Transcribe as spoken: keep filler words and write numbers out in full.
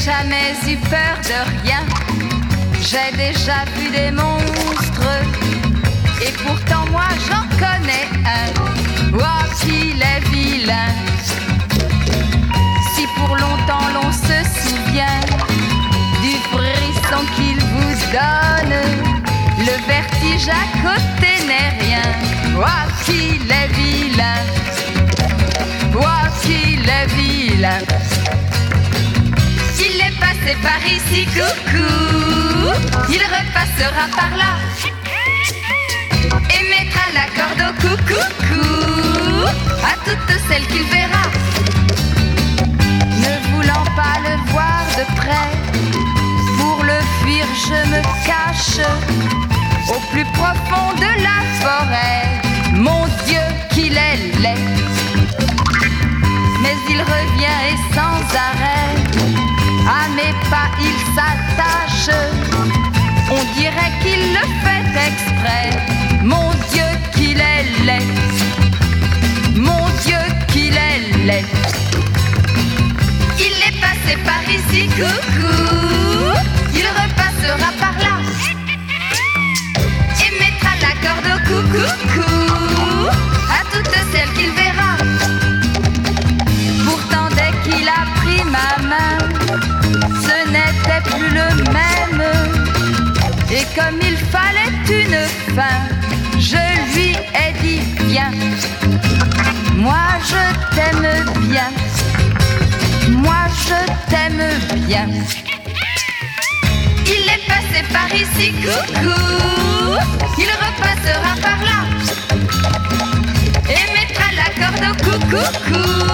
jamais eu peur de rien. J'ai déjà vu des monstres, et pourtant moi j'en connais un. Oh, qu'il est vilain. Si pour longtemps l'on se souvient du frisson qu'il vous donne, le vertige à côté n'est rien. Oh, qu'il est vilain. Oh, qu'il est vilain. Il est passé par ici, coucou. Il repassera par là et mettra la corde au coucou à toutes celles qu'il verra. Ne voulant pas le voir de près, pour le fuir je me cache au plus profond de la forêt. Mon Dieu qu'il est laid. Mais il revient et sans arrêt à mes pas il s'attache. On dirait qu'il le fait exprès. Mon Dieu qu'il est laid. Mon Dieu qu'il est laid. Il est passé par ici, coucou. Il repassera par là et mettra la corde au coucou à toutes celles qu'il verra. Pourtant dès qu'il a pris ma main, ce n'était plus le même. Et comme il fallait une fin, je lui ai dit viens. Moi je t'aime bien. Moi je t'aime bien. Il est passé par ici, coucou. Il repassera par là et mettra la corde au coucou